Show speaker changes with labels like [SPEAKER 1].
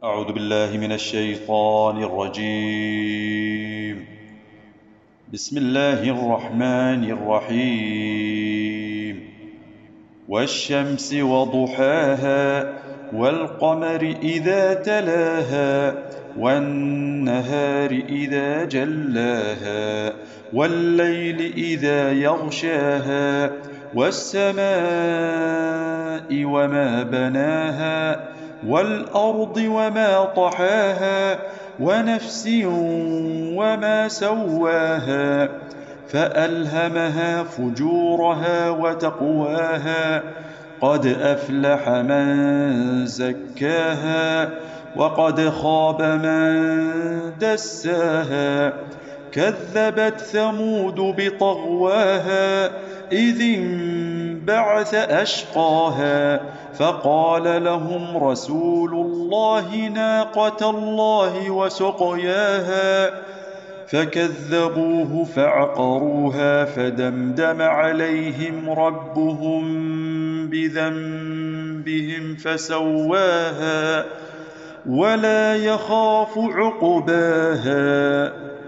[SPEAKER 1] أعوذ بالله من الشيطان الرجيم. بسم الله الرحمن الرحيم. والشمس وضحاها والقمر إذا تلاها والنهار إذا جلاها والليل إذا يغشاها والسماء وما بناها والأرض وما طحاها ونفس وما سواها فألهمها فجورها وتقواها قد أفلح من زكاها وقد خاب من دساها كذبت ثمود بطغواها إذ انبعث أشقاها فقال لهم رسول الله ناقة الله وسقياها فكذبوه فعقروها فدمدم عليهم ربهم بذنبهم فسواها ولا يخاف عقباها